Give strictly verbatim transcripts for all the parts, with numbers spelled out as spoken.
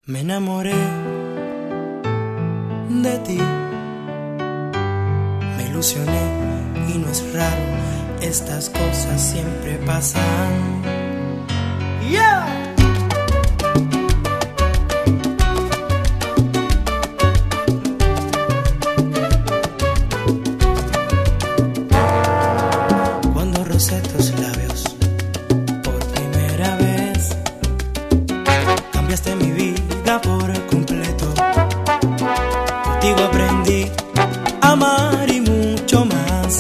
Me enamoré de ti, me ilusioné y no es raro, estas cosas siempre pasan. Yeah. Cuando rocé tus labios por primera vez, cambiaste mi vida por completo. Contigo aprendí a amar y mucho más.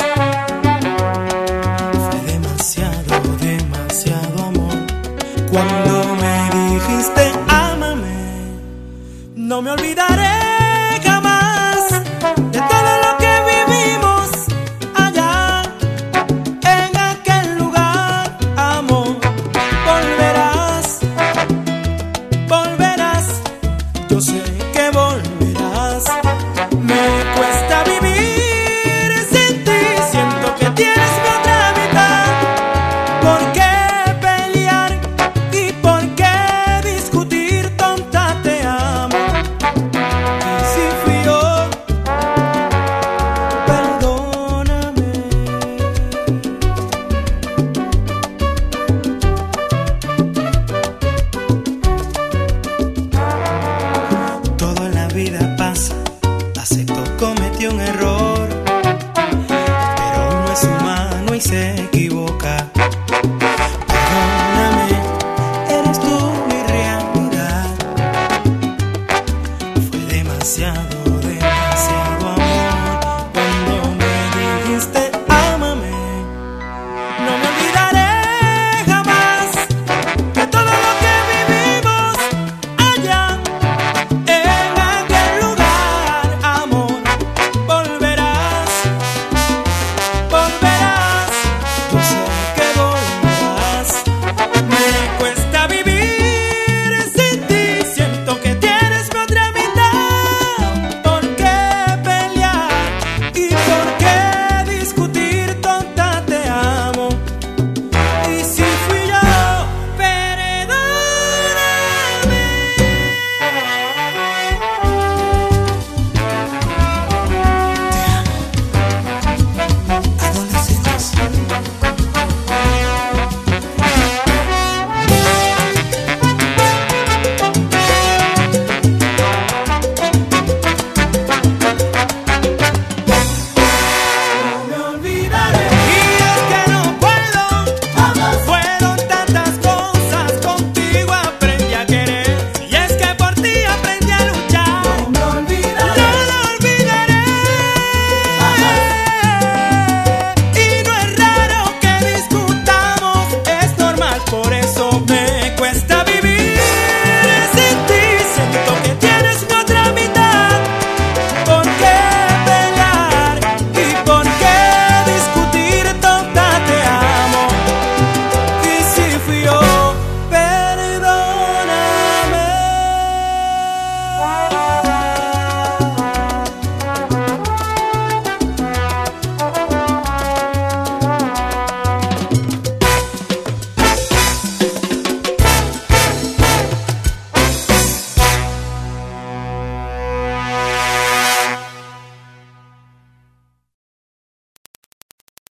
Fue demasiado, demasiado amor. Cuando me dijiste ámame, no me olvidaré jamás de todo lo que vivimos allá en aquel lugar. Amor, volverás, volverás, yo sé que volverás. Me cuesta vivir sin ti, siento que tienes mi otra mitad. ¿Por qué pelear y por qué discutir? Tonta, te amo. Y si fui yo, perdóname. Todo en la vida pasa, acepto, cometí un error, pero uno es humano y se equivoca. Perdóname, eres tú mi realidad. Fue demasiado